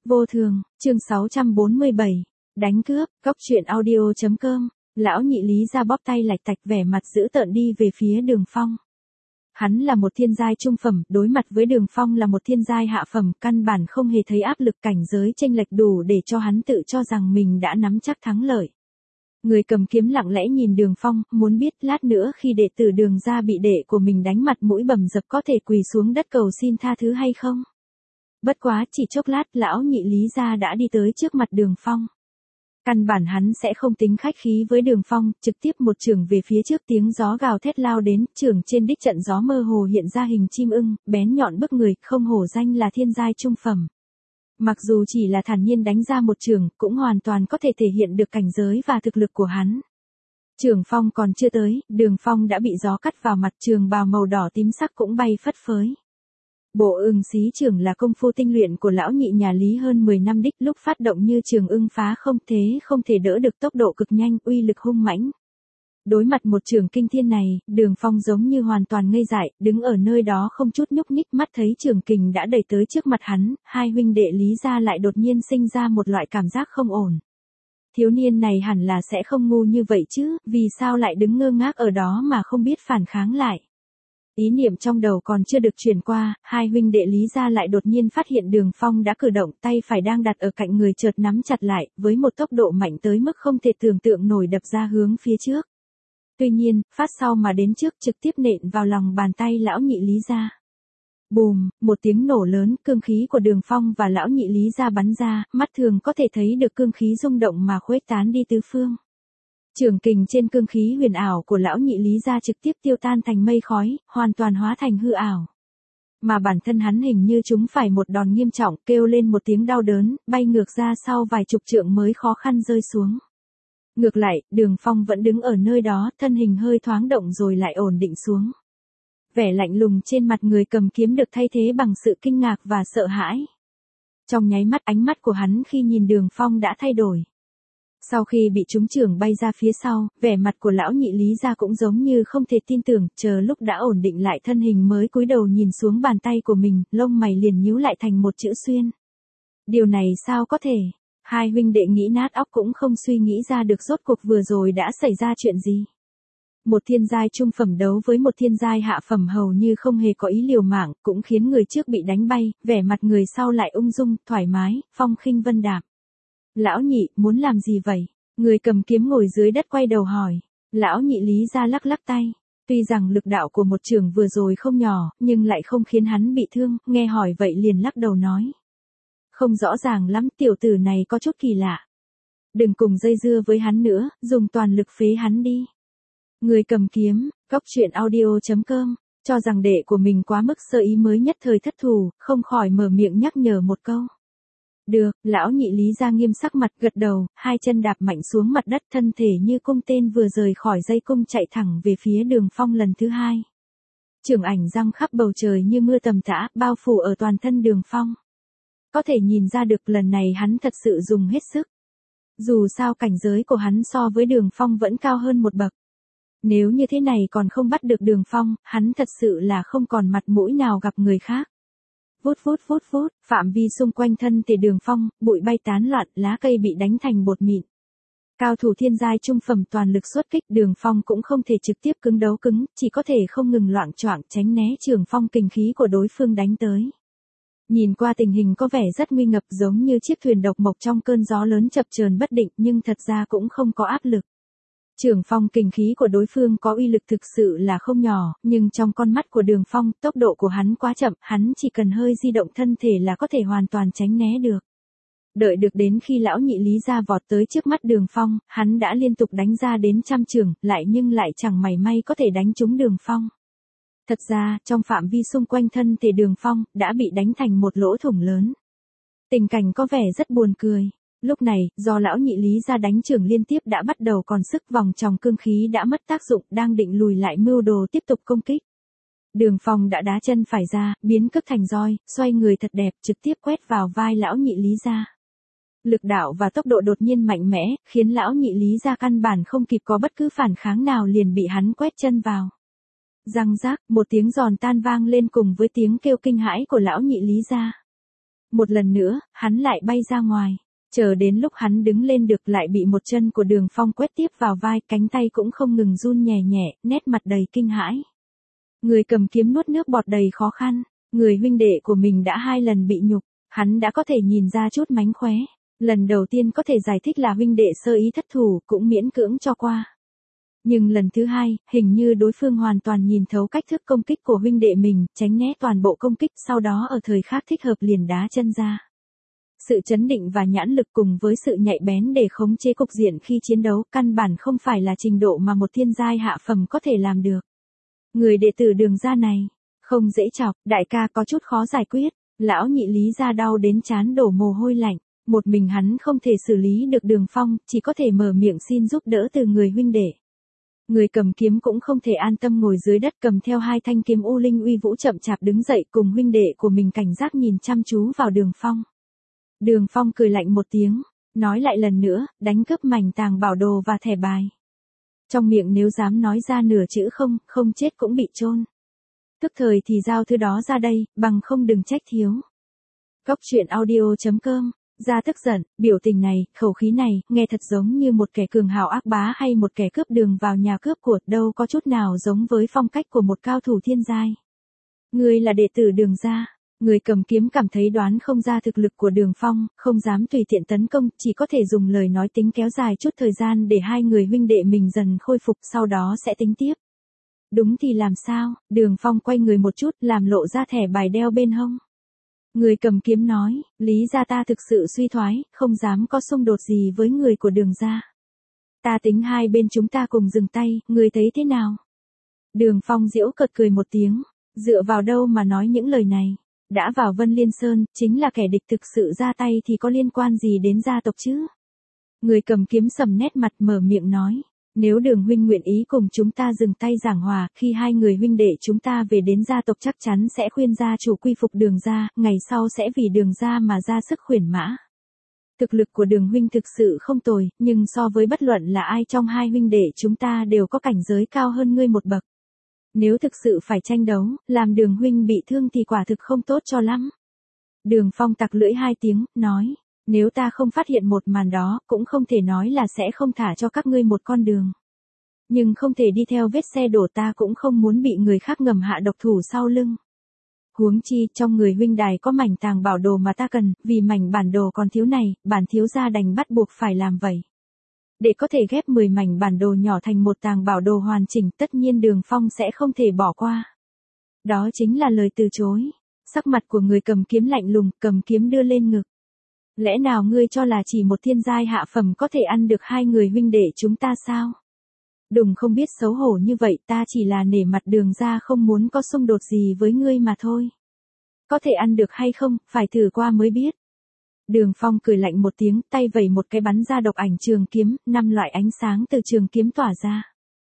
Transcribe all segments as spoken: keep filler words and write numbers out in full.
Vô thường, chương sáu trăm bốn mươi bảy, đánh cướp, góc truyện audio chấm com, lão nhị Lý ra bóp tay lạch tạch vẻ mặt dữ tợn đi về phía Đường Phong. Hắn là một thiên giai trung phẩm, đối mặt với Đường Phong là một thiên giai hạ phẩm, căn bản không hề thấy áp lực cảnh giới chênh lệch đủ để cho hắn tự cho rằng mình đã nắm chắc thắng lợi. Người cầm kiếm lặng lẽ nhìn Đường Phong, muốn biết lát nữa khi đệ tử Đường gia bị đệ của mình đánh mặt mũi bầm dập có thể quỳ xuống đất cầu xin tha thứ hay không. Bất quá chỉ chốc lát lão nhị Lý gia đã đi tới trước mặt Đường Phong. Căn bản hắn sẽ không tính khách khí với Đường Phong, trực tiếp một chưởng về phía trước, tiếng gió gào thét lao đến, chưởng trên đích trận gió mơ hồ hiện ra hình chim ưng, bén nhọn bức người, không hổ danh là thiên giai trung phẩm. Mặc dù chỉ là thản nhiên đánh ra một chưởng, cũng hoàn toàn có thể thể hiện được cảnh giới và thực lực của hắn. Chưởng phong còn chưa tới, Đường Phong đã bị gió cắt vào mặt, trường bào màu đỏ tím sắc cũng bay phất phới. Bộ ưng xí chưởng là công phu tinh luyện của lão nhị nhà Lý hơn mười năm đích, lúc phát động như trường ưng phá không, thế không thể đỡ được tốc độ cực nhanh, uy lực hung mãnh. Đối mặt một trường kinh thiên này, Đường Phong giống như hoàn toàn ngây dại, đứng ở nơi đó không chút nhúc nhích, mắt thấy trường kình đã đẩy tới trước mặt hắn, hai huynh đệ Lý gia lại đột nhiên sinh ra một loại cảm giác không ổn. Thiếu niên này hẳn là sẽ không ngu như vậy chứ, vì sao lại đứng ngơ ngác ở đó mà không biết phản kháng lại. Ý niệm trong đầu còn chưa được truyền qua, hai huynh đệ Lý gia lại đột nhiên phát hiện Đường Phong đã cử động, tay phải đang đặt ở cạnh người chợt nắm chặt lại, với một tốc độ mạnh tới mức không thể tưởng tượng nổi đập ra hướng phía trước. Tuy nhiên, phát sau mà đến trước trực tiếp nện vào lòng bàn tay lão nhị Lý gia. Bùm, một tiếng nổ lớn, cương khí của Đường Phong và lão nhị Lý gia bắn ra, mắt thường có thể thấy được cương khí rung động mà khuếch tán đi tứ phương. Trường kình trên cương khí huyền ảo của lão nhị Lý gia trực tiếp tiêu tan thành mây khói, hoàn toàn hóa thành hư ảo. Mà bản thân hắn hình như chúng phải một đòn nghiêm trọng, kêu lên một tiếng đau đớn, bay ngược ra sau vài chục trượng mới khó khăn rơi xuống. Ngược lại, Đường Phong vẫn đứng ở nơi đó, thân hình hơi thoáng động rồi lại ổn định xuống. Vẻ lạnh lùng trên mặt người cầm kiếm được thay thế bằng sự kinh ngạc và sợ hãi. Trong nháy mắt, ánh mắt của hắn khi nhìn Đường Phong đã thay đổi. Sau khi bị trúng chưởng bay ra phía sau, vẻ mặt của lão nhị Lý gia cũng giống như không thể tin tưởng, chờ lúc đã ổn định lại thân hình mới cúi đầu nhìn xuống bàn tay của mình, lông mày liền nhíu lại thành một chữ xuyên. Điều này sao có thể? Hai huynh đệ nghĩ nát óc cũng không suy nghĩ ra được rốt cuộc vừa rồi đã xảy ra chuyện gì. Một thiên giai trung phẩm đấu với một thiên giai hạ phẩm hầu như không hề có ý liều mạng, cũng khiến người trước bị đánh bay, vẻ mặt người sau lại ung dung, thoải mái, phong khinh vân đạm. Lão nhị, muốn làm gì vậy? Người cầm kiếm ngồi dưới đất quay đầu hỏi. Lão nhị Lý gia lắc lắc tay. Tuy rằng lực đạo của một trường vừa rồi không nhỏ, nhưng lại không khiến hắn bị thương, nghe hỏi vậy liền lắc đầu nói. Không rõ ràng lắm, tiểu tử này có chút kỳ lạ. Đừng cùng dây dưa với hắn nữa, dùng toàn lực phế hắn đi. Người cầm kiếm, góc truyện audio chấm com, cho rằng đệ của mình quá mức sơ ý mới nhất thời thất thù, không khỏi mở miệng nhắc nhở một câu. Được, lão nhị Lý gia nghiêm sắc mặt gật đầu, hai chân đạp mạnh xuống mặt đất, thân thể như cung tên vừa rời khỏi dây cung chạy thẳng về phía Đường Phong lần thứ hai. Chưởng ảnh răng khắp bầu trời như mưa tầm tã, bao phủ ở toàn thân Đường Phong. Có thể nhìn ra được lần này hắn thật sự dùng hết sức. Dù sao cảnh giới của hắn so với Đường Phong vẫn cao hơn một bậc. Nếu như thế này còn không bắt được Đường Phong, hắn thật sự là không còn mặt mũi nào gặp người khác. Vút vút vút vút, phạm vi xung quanh thân thể Đường Phong, bụi bay tán loạn, lá cây bị đánh thành bột mịn. Cao thủ thiên giai trung phẩm toàn lực xuất kích, Đường Phong cũng không thể trực tiếp cứng đấu cứng, chỉ có thể không ngừng loạng choạng tránh né trường phong kình khí của đối phương đánh tới. Nhìn qua tình hình có vẻ rất nguy ngập, giống như chiếc thuyền độc mộc trong cơn gió lớn chập chờn bất định, nhưng thật ra cũng không có áp lực. Trường phong kình khí của đối phương có uy lực thực sự là không nhỏ, nhưng trong con mắt của Đường Phong, tốc độ của hắn quá chậm, hắn chỉ cần hơi di động thân thể là có thể hoàn toàn tránh né được. Đợi được đến khi lão nhị Lý gia vọt tới trước mắt Đường Phong, hắn đã liên tục đánh ra đến trăm chưởng, lại nhưng lại chẳng mảy may có thể đánh trúng Đường Phong. Thật ra, trong phạm vi xung quanh thân thể Đường Phong, đã bị đánh thành một lỗ thủng lớn. Tình cảnh có vẻ rất buồn cười. Lúc này, do lão nhị Lý gia đánh chưởng liên tiếp đã bắt đầu còn sức, vòng tròng cương khí đã mất tác dụng, đang định lùi lại mưu đồ tiếp tục công kích. Đường Phong đã đá chân phải ra, biến cước thành roi, xoay người thật đẹp, trực tiếp quét vào vai lão nhị Lý gia. Lực đạo và tốc độ đột nhiên mạnh mẽ, khiến lão nhị Lý gia căn bản không kịp có bất cứ phản kháng nào liền bị hắn quét chân vào. Răng rác, một tiếng giòn tan vang lên cùng với tiếng kêu kinh hãi của lão nhị Lý gia. Một lần nữa, hắn lại bay ra ngoài. Chờ đến lúc hắn đứng lên được lại bị một chân của Đường Phong quét tiếp vào vai, cánh tay cũng không ngừng run nhẹ nhẹ, nét mặt đầy kinh hãi. Người cầm kiếm nuốt nước bọt đầy khó khăn, người huynh đệ của mình đã hai lần bị nhục, hắn đã có thể nhìn ra chút mánh khóe. Lần đầu tiên có thể giải thích là huynh đệ sơ ý thất thủ, cũng miễn cưỡng cho qua. Nhưng lần thứ hai, hình như đối phương hoàn toàn nhìn thấu cách thức công kích của huynh đệ mình, tránh né toàn bộ công kích, sau đó ở thời khắc thích hợp liền đá chân ra. Sự chấn định và nhãn lực cùng với sự nhạy bén để khống chế cục diện khi chiến đấu, căn bản không phải là trình độ mà một thiên giai hạ phẩm có thể làm được. Người đệ tử Đường gia này, không dễ chọc, đại ca có chút khó giải quyết, lão nhị Lý gia đau đến trán đổ mồ hôi lạnh, một mình hắn không thể xử lý được Đường Phong, chỉ có thể mở miệng xin giúp đỡ từ người huynh đệ. Người cầm kiếm cũng không thể an tâm ngồi dưới đất cầm theo hai thanh kiếm u linh uy vũ chậm chạp đứng dậy cùng huynh đệ của mình cảnh giác nhìn chăm chú vào Đường Phong. Đường Phong cười lạnh một tiếng, nói lại lần nữa, đánh cướp mảnh tàng bảo đồ và thẻ bài. Trong miệng nếu dám nói ra nửa chữ không, không chết cũng bị chôn. Tức thời thì giao thứ đó ra đây, bằng không đừng trách thiếu. Góc truyện audio chấm com, ra tức giận, biểu tình này, khẩu khí này, nghe thật giống như một kẻ cường hào ác bá hay một kẻ cướp đường vào nhà cướp của, đâu có chút nào giống với phong cách của một cao thủ thiên giai. Ngươi là đệ tử Đường gia. Người cầm kiếm cảm thấy đoán không ra thực lực của Đường Phong, không dám tùy tiện tấn công, chỉ có thể dùng lời nói tính kéo dài chút thời gian để hai người huynh đệ mình dần khôi phục, sau đó sẽ tính tiếp. Đúng thì làm sao? Đường Phong quay người một chút, làm lộ ra thẻ bài đeo bên hông. Người cầm kiếm nói, Lý gia ta thực sự suy thoái, không dám có xung đột gì với người của Đường gia. Ta tính hai bên chúng ta cùng dừng tay, người thấy thế nào? Đường Phong giễu cợt cười một tiếng, dựa vào đâu mà nói những lời này? Đã vào Vân Liên Sơn, chính là kẻ địch thực sự ra tay thì có liên quan gì đến gia tộc chứ? Người cầm kiếm sầm nét mặt mở miệng nói, nếu Đường huynh nguyện ý cùng chúng ta dừng tay giảng hòa, khi hai người huynh đệ chúng ta về đến gia tộc chắc chắn sẽ khuyên gia chủ quy phục Đường gia, ngày sau sẽ vì Đường gia mà ra sức khuyển mã. Thực lực của Đường huynh thực sự không tồi, nhưng so với bất luận là ai trong hai huynh đệ chúng ta đều có cảnh giới cao hơn ngươi một bậc. Nếu thực sự phải tranh đấu, làm Đường huynh bị thương thì quả thực không tốt cho lắm. Đường Phong tặc lưỡi hai tiếng, nói, nếu ta không phát hiện một màn đó, cũng không thể nói là sẽ không thả cho các ngươi một con đường. Nhưng không thể đi theo vết xe đổ, ta cũng không muốn bị người khác ngầm hạ độc thủ sau lưng. Huống chi, trong người huynh đài có mảnh tàng bảo đồ mà ta cần, vì mảnh bản đồ còn thiếu này, bản thiếu gia đành bắt buộc phải làm vậy. Để có thể ghép mười mảnh bản đồ nhỏ thành một tàng bảo đồ hoàn chỉnh, tất nhiên Đường Phong sẽ không thể bỏ qua. Đó chính là lời từ chối. Sắc mặt của người cầm kiếm lạnh lùng, cầm kiếm đưa lên ngực. Lẽ nào ngươi cho là chỉ một thiên giai hạ phẩm có thể ăn được hai người huynh đệ chúng ta sao? Đừng không biết xấu hổ như vậy, ta chỉ là nể mặt Đường gia không muốn có xung đột gì với ngươi mà thôi. Có thể ăn được hay không, phải thử qua mới biết. Đường Phong cười lạnh một tiếng, tay vẩy một cái bắn ra độc ảnh trường kiếm, năm loại ánh sáng từ trường kiếm tỏa ra.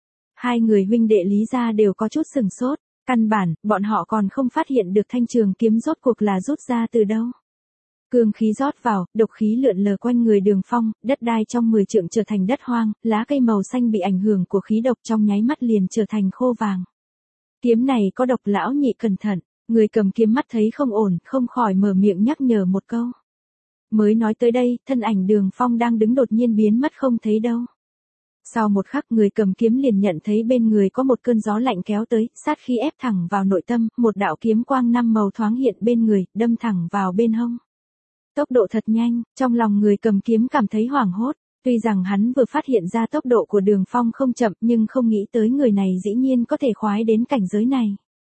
Hai người huynh đệ Lý gia đều có chút sừng sốt, căn bản, bọn họ còn không phát hiện được thanh trường kiếm rốt cuộc là rút ra từ đâu. Cương khí rót vào, độc khí lượn lờ quanh người Đường Phong, đất đai trong mười trượng trở thành đất hoang, lá cây màu xanh bị ảnh hưởng của khí độc trong nháy mắt liền trở thành khô vàng. Kiếm này có độc, lão nhị cẩn thận, người cầm kiếm mắt thấy không ổn, không khỏi mở miệng nhắc nhở một câu. Mới nói tới đây, thân ảnh Đường Phong đang đứng đột nhiên biến mất không thấy đâu. Sau một khắc, người cầm kiếm liền nhận thấy bên người có một cơn gió lạnh kéo tới, sát khí ép thẳng vào nội tâm, một đạo kiếm quang năm màu thoáng hiện bên người, đâm thẳng vào bên hông. Tốc độ thật nhanh, trong lòng người cầm kiếm cảm thấy hoảng hốt, tuy rằng hắn vừa phát hiện ra tốc độ của Đường Phong không chậm, nhưng không nghĩ tới người này dĩ nhiên có thể khoái đến cảnh giới này.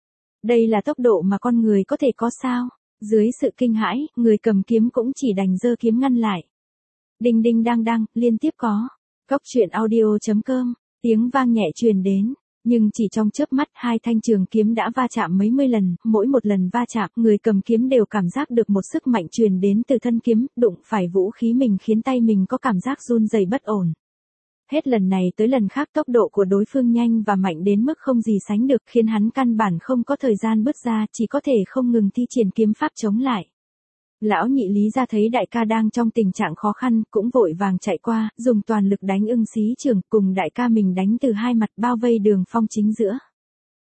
Đây là tốc độ mà con người có thể có sao? Dưới sự kinh hãi, người cầm kiếm cũng chỉ đành giơ kiếm ngăn lại. Đinh đinh đang đang, liên tiếp có. Góc truyện audio chấm com, tiếng vang nhẹ truyền đến, nhưng chỉ trong chớp mắt hai thanh trường kiếm đã va chạm mấy mươi lần, mỗi một lần va chạm, người cầm kiếm đều cảm giác được một sức mạnh truyền đến từ thân kiếm, đụng phải vũ khí mình khiến tay mình có cảm giác run rẩy bất ổn. Hết lần này tới lần khác tốc độ của đối phương nhanh và mạnh đến mức không gì sánh được, khiến hắn căn bản không có thời gian bước ra, chỉ có thể không ngừng thi triển kiếm pháp chống lại. Lão nhị Lý gia thấy đại ca đang trong tình trạng khó khăn, cũng vội vàng chạy qua, dùng toàn lực đánh ưng xí trường, cùng đại ca mình đánh từ hai mặt bao vây Đường Phong chính giữa.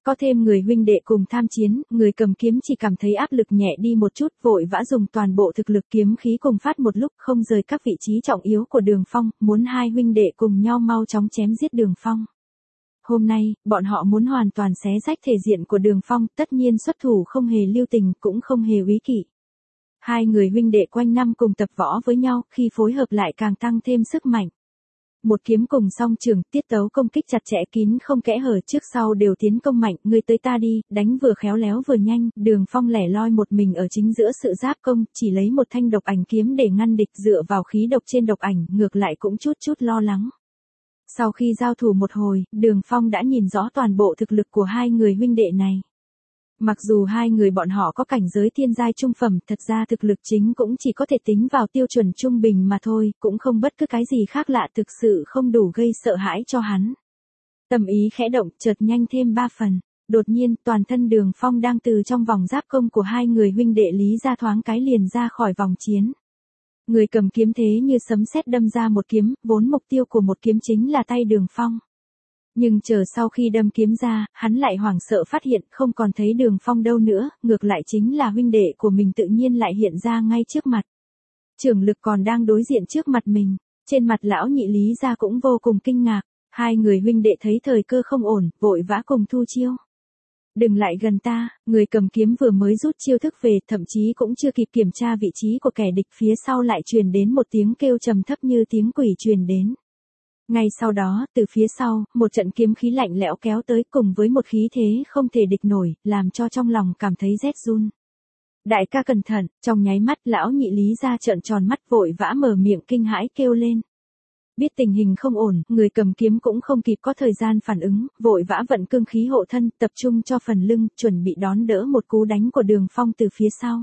Có thêm người huynh đệ cùng tham chiến, người cầm kiếm chỉ cảm thấy áp lực nhẹ đi một chút, vội vã dùng toàn bộ thực lực kiếm khí cùng phát một lúc, không rời các vị trí trọng yếu của Đường Phong, muốn hai huynh đệ cùng nhau mau chóng chém giết Đường Phong. Hôm nay, bọn họ muốn hoàn toàn xé rách thể diện của Đường Phong, tất nhiên xuất thủ không hề lưu tình, cũng không hề úy kỵ. Hai người huynh đệ quanh năm cùng tập võ với nhau, khi phối hợp lại càng tăng thêm sức mạnh. Một kiếm cùng song trường, tiết tấu công kích chặt chẽ kín không kẽ hở, trước sau đều tiến công mạnh, người tới ta đi, đánh vừa khéo léo vừa nhanh, Đường Phong lẻ loi một mình ở chính giữa sự giáp công, chỉ lấy một thanh độc ảnh kiếm để ngăn địch, dựa vào khí độc trên độc ảnh, ngược lại cũng chút chút lo lắng. Sau khi giao thủ một hồi, Đường Phong đã nhìn rõ toàn bộ thực lực của hai người huynh đệ này. Mặc dù hai người bọn họ có cảnh giới thiên giai trung phẩm, thật ra thực lực chính cũng chỉ có thể tính vào tiêu chuẩn trung bình mà thôi, cũng không bất cứ cái gì khác lạ, thực sự không đủ gây sợ hãi cho hắn. Tâm ý khẽ động, chợt nhanh thêm ba phần. Đột nhiên, toàn thân Đường Phong đang từ trong vòng giáp công của hai người huynh đệ lý ra thoáng cái liền ra khỏi vòng chiến. Người cầm kiếm thế như sấm sét đâm ra một kiếm, vốn mục tiêu của một kiếm chính là tay Đường Phong. Nhưng chờ sau khi đâm kiếm ra, hắn lại hoảng sợ phát hiện không còn thấy Đường Phong đâu nữa, ngược lại chính là huynh đệ của mình tự nhiên lại hiện ra ngay trước mặt. Trưởng lực còn đang đối diện trước mặt mình, trên mặt lão nhị Lý gia cũng vô cùng kinh ngạc, hai người huynh đệ thấy thời cơ không ổn, vội vã cùng thu chiêu. Đừng lại gần ta, người cầm kiếm vừa mới rút chiêu thức về, thậm chí cũng chưa kịp kiểm tra vị trí của kẻ địch, phía sau lại truyền đến một tiếng kêu trầm thấp như tiếng quỷ truyền đến. Ngay sau đó, từ phía sau, một trận kiếm khí lạnh lẽo kéo tới cùng với một khí thế không thể địch nổi, làm cho trong lòng cảm thấy rét run. Đại ca cẩn thận, trong nháy mắt lão nhị Lý gia trợn tròn mắt vội vã mở miệng kinh hãi kêu lên. Biết tình hình không ổn, người cầm kiếm cũng không kịp có thời gian phản ứng, vội vã vận cương khí hộ thân, tập trung cho phần lưng, chuẩn bị đón đỡ một cú đánh của Đường Phong từ phía sau.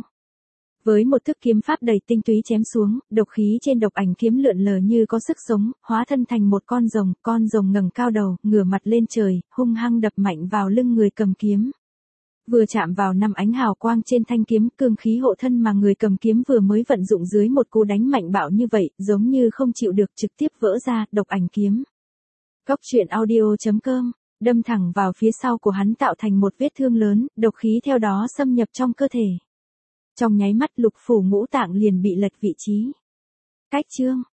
Với một thức kiếm pháp đầy tinh túy chém xuống, độc khí trên độc ảnh kiếm lượn lờ như có sức sống, hóa thân thành một con rồng, con rồng ngẩng cao đầu, ngửa mặt lên trời, hung hăng đập mạnh vào lưng người cầm kiếm. Vừa chạm vào năm ánh hào quang trên thanh kiếm, cương khí hộ thân mà người cầm kiếm vừa mới vận dụng dưới một cú đánh mạnh bạo như vậy, giống như không chịu được trực tiếp vỡ ra, độc ảnh kiếm. Cốc truyện audio chấm com, đâm thẳng vào phía sau của hắn tạo thành một vết thương lớn, độc khí theo đó xâm nhập trong cơ thể. Trong nháy mắt lục phủ ngũ tạng liền bị lệch vị trí. Cách chương